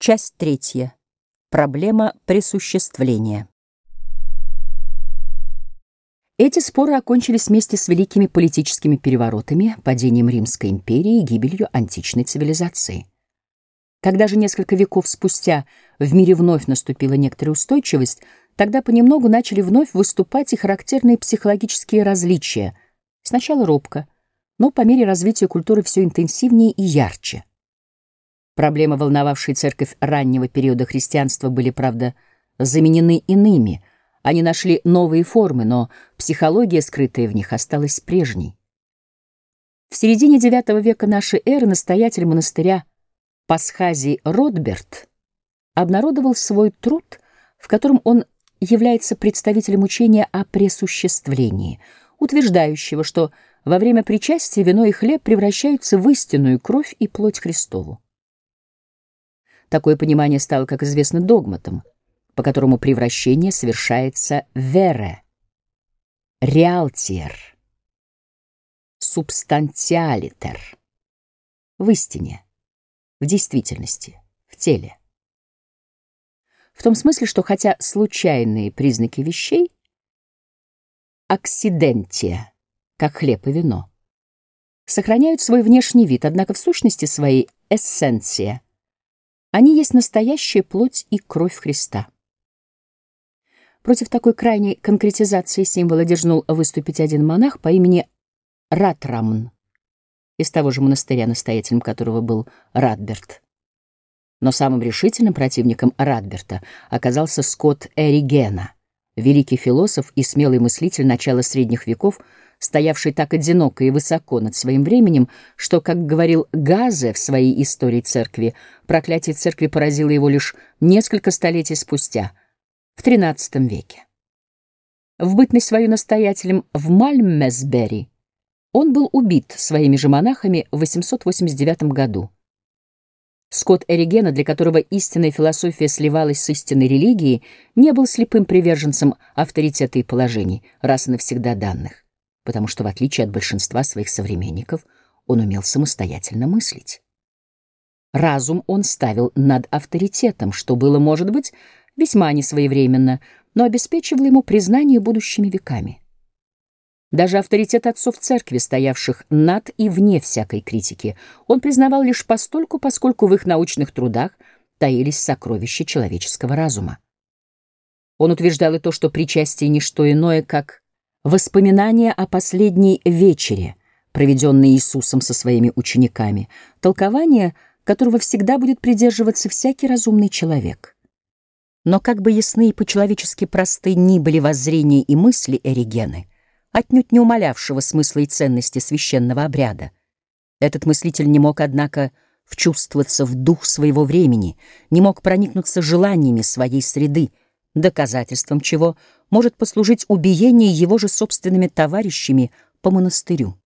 Часть третья. Проблема присуществления. Эти споры окончились вместе с великими политическими переворотами, падением Римской империи и гибелью античной цивилизации. Когда же несколько веков спустя в мире вновь наступила некоторая устойчивость, тогда понемногу начали вновь выступать и характерные психологические различия, сначала робко, но по мере развития культуры все интенсивнее и ярче. Проблемы, волновавшие церковь раннего периода христианства, были, правда, заменены иными. Они нашли новые формы, но психология, скрытая в них, осталась прежней. В середине IX века нашей эры настоятель монастыря Пасхазий Ротберт обнародовал свой труд, в котором он является представителем учения о пресуществлении, утверждающего, что во время причастия вино и хлеб превращаются в истинную кровь и плоть Христову. Такое понимание стало, как известно, догматом, по которому превращение совершается вере, реалтиер, субстантиалитер, в истине, в действительности, в теле. В том смысле, что хотя случайные признаки вещей, аксидентия, как хлеб и вино, сохраняют свой внешний вид, однако в сущности своей эссенция, они есть настоящая плоть и кровь Христа. Против такой крайней конкретизации символа дерзнул выступить один монах по имени Ратрамн, из того же монастыря, настоятелем которого был Радберт. Но самым решительным противником Радберта оказался Скотт Эригена, великий философ и смелый мыслитель начала средних веков, стоявший так одиноко и высоко над своим временем, что, как говорил Газе в своей истории церкви, проклятие церкви поразило его лишь несколько столетий спустя, в XIII веке. В бытность свою настоятелем в Мальмсбери он был убит своими же монахами в 889 году. Скотт Эригена, для которого истинная философия сливалась с истинной религией, не был слепым приверженцем авторитета и положений, раз и навсегда данных, потому что, в отличие от большинства своих современников, он умел самостоятельно мыслить. Разум он ставил над авторитетом, что было, может быть, весьма несвоевременно, но обеспечивало ему признание будущими веками. Даже авторитет отцов церкви, стоявших над и вне всякой критики, он признавал лишь постольку, поскольку в их научных трудах таились сокровища человеческого разума. Он утверждал и то, что причастие — не что иное, как воспоминание о последней вечере, проведенной Иисусом со своими учениками, толкование которого всегда будет придерживаться всякий разумный человек. Но как бы ясны и по-человечески просты ни были воззрения и мысли Эригены, отнюдь не умалявшего смысла и ценности священного обряда, этот мыслитель не мог, однако, вчувствоваться в дух своего времени, не мог проникнуться желаниями своей среды, доказательством чего может послужить убиение его же собственными товарищами по монастырю.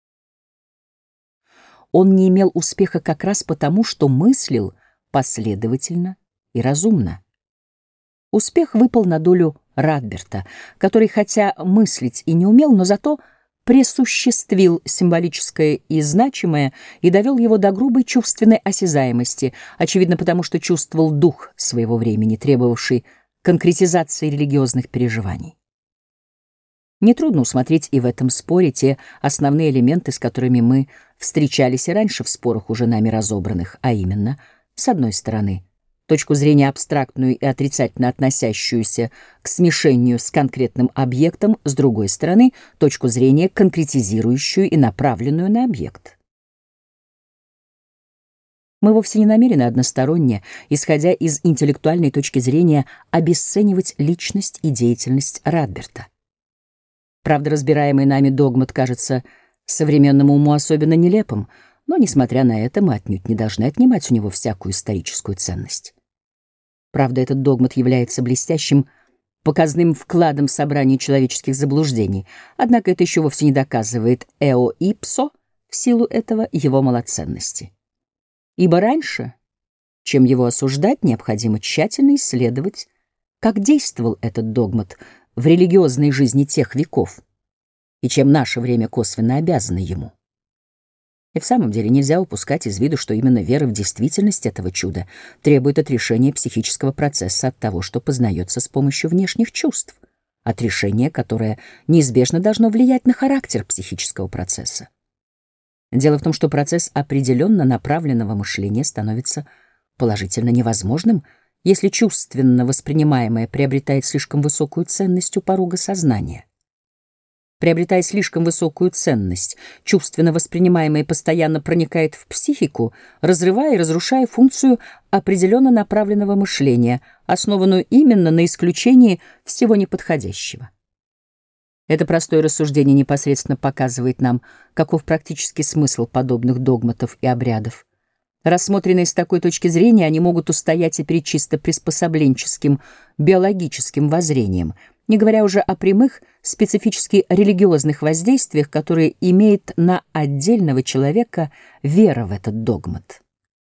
Он не имел успеха как раз потому, что мыслил последовательно и разумно. Успех выпал на долю Радберта, который, хотя мыслить и не умел, но зато пресуществил символическое и значимое и довел его до грубой чувственной осязаемости, очевидно потому, что чувствовал дух своего времени, требовавший конкретизации религиозных переживаний. Нетрудно усмотреть и в этом споре те основные элементы, с которыми мы встречались и раньше в спорах, уже нами разобранных, а именно, с одной стороны, точку зрения абстрактную и отрицательно относящуюся к смешению с конкретным объектом, с другой стороны, точку зрения конкретизирующую и направленную на объект. Мы вовсе не намерены односторонне, исходя из интеллектуальной точки зрения, обесценивать личность и деятельность Радберта. Правда, разбираемый нами догмат кажется современному уму особенно нелепым, но, несмотря на это, мы отнюдь не должны отнимать у него всякую историческую ценность. Правда, этот догмат является блестящим показным вкладом в собрание человеческих заблуждений, однако это еще вовсе не доказывает эо ипсо в силу этого его малоценности. Ибо раньше, чем его осуждать, необходимо тщательно исследовать, как действовал этот догмат в религиозной жизни тех веков, и чем наше время косвенно обязано ему. И в самом деле нельзя упускать из виду, что именно вера в действительность этого чуда требует отрешения психического процесса от того, что познается с помощью внешних чувств, отрешение, которое неизбежно должно влиять на характер психического процесса. Дело в том, что процесс определенно направленного мышления становится положительно невозможным, если чувственно воспринимаемое приобретает слишком высокую ценность у порога сознания. Приобретая слишком высокую ценность, чувственно воспринимаемое постоянно проникает в психику, разрывая и разрушая функцию определенно направленного мышления, основанную именно на исключении всего неподходящего. Это простое рассуждение непосредственно показывает нам, каков практический смысл подобных догматов и обрядов. Рассмотренные с такой точки зрения, они могут устоять и перед чисто приспособленческим, биологическим воззрением, не говоря уже о прямых, специфически религиозных воздействиях, которые имеет на отдельного человека вера в этот догмат.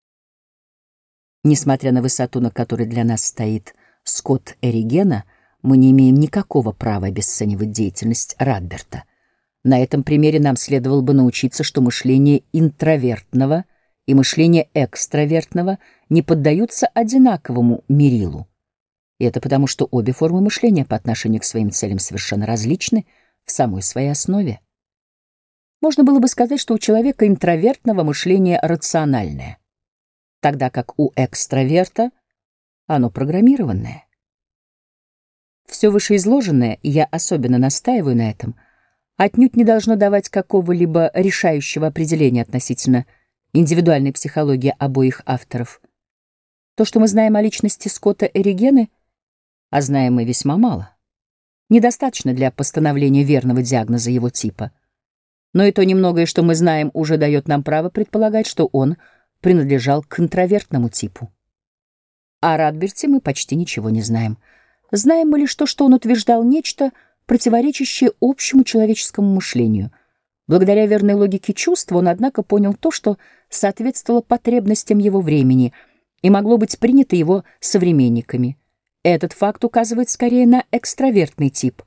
Несмотря на высоту, на которой для нас стоит Скотт Эригена, мы не имеем никакого права обесценивать деятельность Радберта. На этом примере нам следовало бы научиться, что мышление интровертного и мышление экстравертного не поддаются одинаковому мерилу. И это потому, что обе формы мышления по отношению к своим целям совершенно различны в самой своей основе. Можно было бы сказать, что у человека интровертного мышление рациональное, тогда как у экстраверта оно программированное. Все вышеизложенное, и я особенно настаиваю на этом, отнюдь не должно давать какого-либо решающего определения относительно индивидуальной психологии обоих авторов. То, что мы знаем о личности Скотта Эригены, а знаем мы весьма мало, недостаточно для постановления верного диагноза его типа. Но и то немногое, что мы знаем, уже дает нам право предполагать, что он принадлежал к интровертному типу. О Радберте мы почти ничего не знаем. Знаем мы лишь то, что он утверждал нечто, противоречащее общему человеческому мышлению. Благодаря верной логике чувств он, однако, понял то, что соответствовало потребностям его времени и могло быть принято его современниками. Этот факт указывает скорее на экстравертный тип.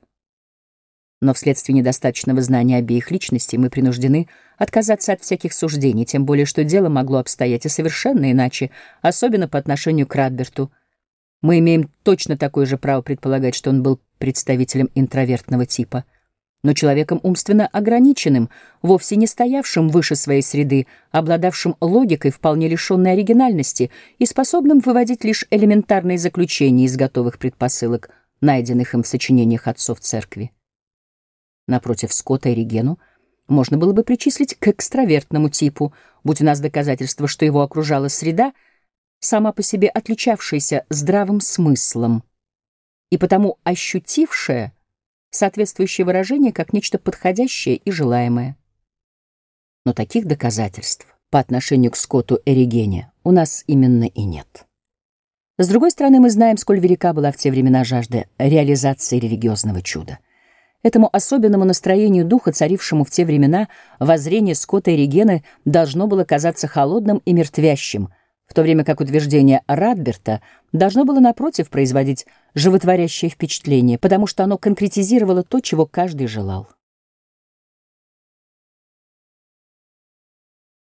Но вследствие недостаточного знания обеих личностей мы принуждены отказаться от всяких суждений, тем более что дело могло обстоять и совершенно иначе, особенно по отношению к Радберту. Мы имеем точно такое же право предполагать, что он был представителем интровертного типа, но человеком умственно ограниченным, вовсе не стоявшим выше своей среды, обладавшим логикой, вполне лишенной оригинальности и способным выводить лишь элементарные заключения из готовых предпосылок, найденных им в сочинениях отцов церкви. Напротив, Скотта Эригену можно было бы причислить к экстравертному типу, будь у нас доказательство, что его окружала среда, сама по себе отличавшаяся здравым смыслом и потому ощутившая соответствующее выражение как нечто подходящее и желаемое. Но таких доказательств по отношению к Скотту Эригене у нас именно и нет. С другой стороны, мы знаем, сколь велика была в те времена жажда реализации религиозного чуда. Этому особенному настроению духа, царившему в те времена, воззрение Скотта Эригены должно было казаться холодным и мертвящим, в то время как утверждение Радберта должно было, напротив, производить животворящее впечатление, потому что оно конкретизировало то, чего каждый желал.